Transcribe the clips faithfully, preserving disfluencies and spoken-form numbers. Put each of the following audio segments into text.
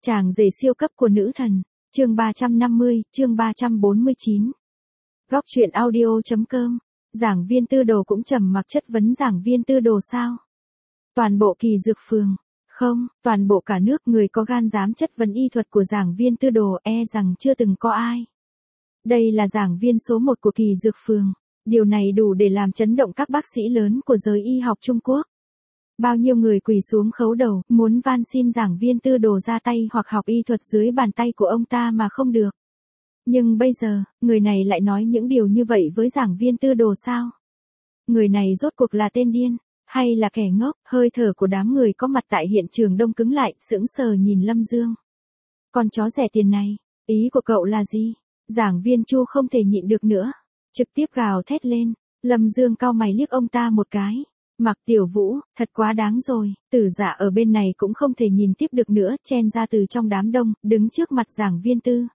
Chàng rể siêu cấp của nữ thần, chương ba trăm năm mươi, chương ba trăm bốn mươi chín. Góc truyện audio.com, giảng viên tư đồ cũng trầm mặc chất vấn giảng viên tư đồ sao? Toàn bộ Kỳ Dược Phường, không, toàn bộ cả nước người có gan dám chất vấn y thuật của giảng viên tư đồ e rằng chưa từng có ai. Đây là giảng viên số một của Kỳ Dược Phường, điều này đủ để làm chấn động các bác sĩ lớn của giới y học Trung Quốc. Bao nhiêu người quỳ xuống khấu đầu, muốn van xin giảng viên tư đồ ra tay hoặc học y thuật dưới bàn tay của ông ta mà không được. Nhưng bây giờ, người này lại nói những điều như vậy với giảng viên tư đồ sao? Người này rốt cuộc là tên điên, hay là kẻ ngốc? Hơi thở của đám người có mặt tại hiện trường đông cứng lại, sững sờ nhìn Lâm Dương. Con chó rẻ tiền này, ý của cậu là gì? Giảng viên Chu không thể nhịn được nữa, trực tiếp gào thét lên. Lâm Dương cau mày liếc ông ta một cái. Mạc Tiểu Vũ, thật quá đáng rồi. Tử Dạ ở bên này cũng không thể nhìn tiếp được nữa, chen ra từ trong đám đông, đứng trước mặt giảng viên tư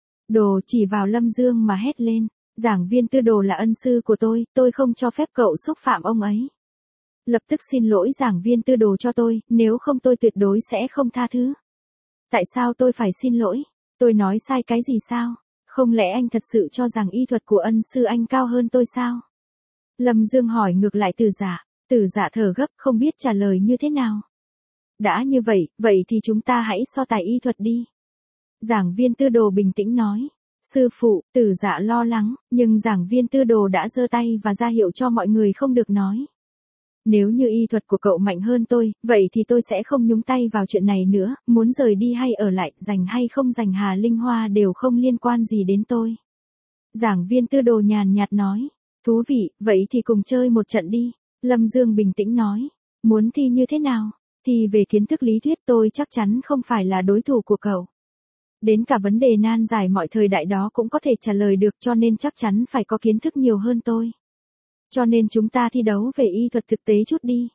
đồ chỉ vào Lâm Dương mà hét lên. Giảng viên tư đồ là ân sư của tôi, tôi không cho phép cậu xúc phạm ông ấy. Lập tức xin lỗi giảng viên tư đồ cho tôi, nếu không tôi tuyệt đối sẽ không tha thứ. Tại sao tôi phải xin lỗi? Tôi nói sai cái gì sao? Không lẽ anh thật sự cho rằng y thuật của ân sư anh cao hơn tôi sao? Lâm Dương hỏi ngược lại Tử Dạ. Tử Dạ thở gấp không biết trả lời như thế nào. Đã như vậy, vậy thì chúng ta hãy so tài y thuật đi. Giảng viên tư đồ bình tĩnh nói. Sư phụ, Tử Dạ lo lắng, nhưng giảng viên tư đồ đã giơ tay và ra hiệu cho mọi người không được nói. Nếu như y thuật của cậu mạnh hơn tôi, vậy thì tôi sẽ không nhúng tay vào chuyện này nữa, muốn rời đi hay ở lại, giành hay không giành Hà Linh Hoa đều không liên quan gì đến tôi. Giảng viên tư đồ nhàn nhạt nói. Thú vị, vậy thì cùng chơi một trận đi. Lâm Dương bình tĩnh nói. Muốn thi như thế nào? Thì về kiến thức lý thuyết tôi chắc chắn không phải là đối thủ của cậu. Đến cả vấn đề nan giải mọi thời đại đó cũng có thể trả lời được, cho nên chắc chắn phải có kiến thức nhiều hơn tôi. Cho nên chúng ta thi đấu về y thuật thực tế chút đi.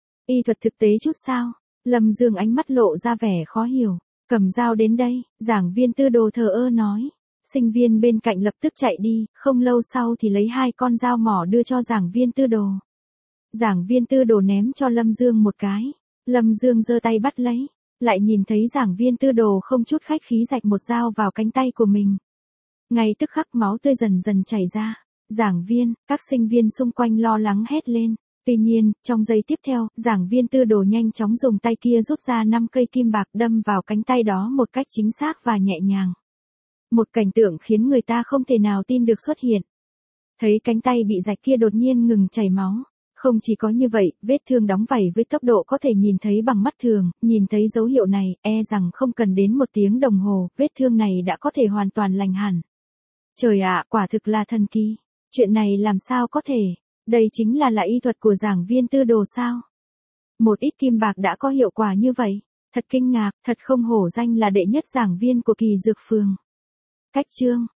Y thuật thực tế chút sao? Lâm Dương ánh mắt lộ ra vẻ khó hiểu. Cầm dao đến đây, giảng viên tư đồ thờ ơ nói. Sinh viên bên cạnh lập tức chạy đi, không lâu sau thì lấy hai con dao mỏ đưa cho giảng viên tư đồ. Giảng viên tư đồ ném cho Lâm Dương một cái. Lâm Dương giơ tay bắt lấy. Lại nhìn thấy giảng viên tư đồ không chút khách khí rạch một dao vào cánh tay của mình. Ngay tức khắc máu tươi dần dần chảy ra. Giảng viên, các sinh viên xung quanh lo lắng hét lên. Tuy nhiên, trong giây tiếp theo, giảng viên tư đồ nhanh chóng dùng tay kia rút ra năm cây kim bạc đâm vào cánh tay đó một cách chính xác và nhẹ nhàng. Một cảnh tượng khiến người ta không thể nào tin được xuất hiện. Thấy cánh tay bị rạch kia đột nhiên ngừng chảy máu. Không chỉ có như vậy, vết thương đóng vảy với tốc độ có thể nhìn thấy bằng mắt thường, nhìn thấy dấu hiệu này, e rằng không cần đến một tiếng đồng hồ, vết thương này đã có thể hoàn toàn lành hẳn. Trời ạ, quả thực là thần kỳ. Chuyện này làm sao có thể? Đây chính là là y thuật của giảng viên tư đồ sao? Một ít kim bạc đã có hiệu quả như vậy. Thật kinh ngạc, thật không hổ danh là đệ nhất giảng viên của Kỳ Dược Phường. Cách chương